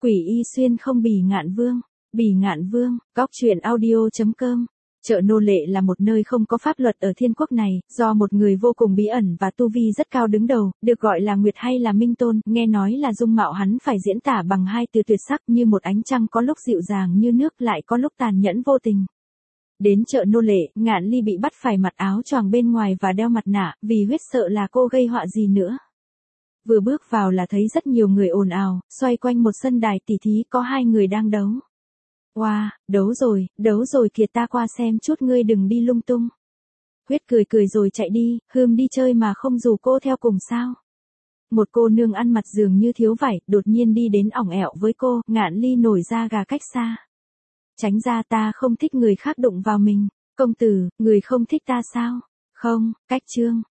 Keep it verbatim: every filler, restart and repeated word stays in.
Quỷ y xuyên không bỉ ngạn vương, bỉ ngạn vương, góc truyện audio.com. Chợ nô lệ là một nơi không có pháp luật ở thiên quốc này, do một người vô cùng bí ẩn và tu vi rất cao đứng đầu, được gọi là Nguyệt hay là Minh Tôn, nghe nói là dung mạo hắn phải diễn tả bằng hai từ tuyệt sắc, như một ánh trăng có lúc dịu dàng như nước lại có lúc tàn nhẫn vô tình. Đến chợ nô lệ, Ngạn Ly bị bắt phải mặc áo choàng bên ngoài và đeo mặt nạ, vì huyết sợ là cô gây họa gì nữa. Vừa bước vào là thấy rất nhiều người ồn ào, xoay quanh một sân đài tỉ thí có hai người đang đấu. Wow, đấu rồi, đấu rồi kìa, ta qua xem chút, ngươi đừng đi lung tung. Huyết cười cười rồi chạy đi, Hươm đi chơi mà không rủ cô theo cùng sao? Một cô nương ăn mặc dường như thiếu vải, đột nhiên đi đến ỏng ẹo với cô, Ngạn Ly nổi da gà cách xa. Tránh ra, ta không thích người khác đụng vào mình. Công tử, người không thích ta sao? Không, cách trương.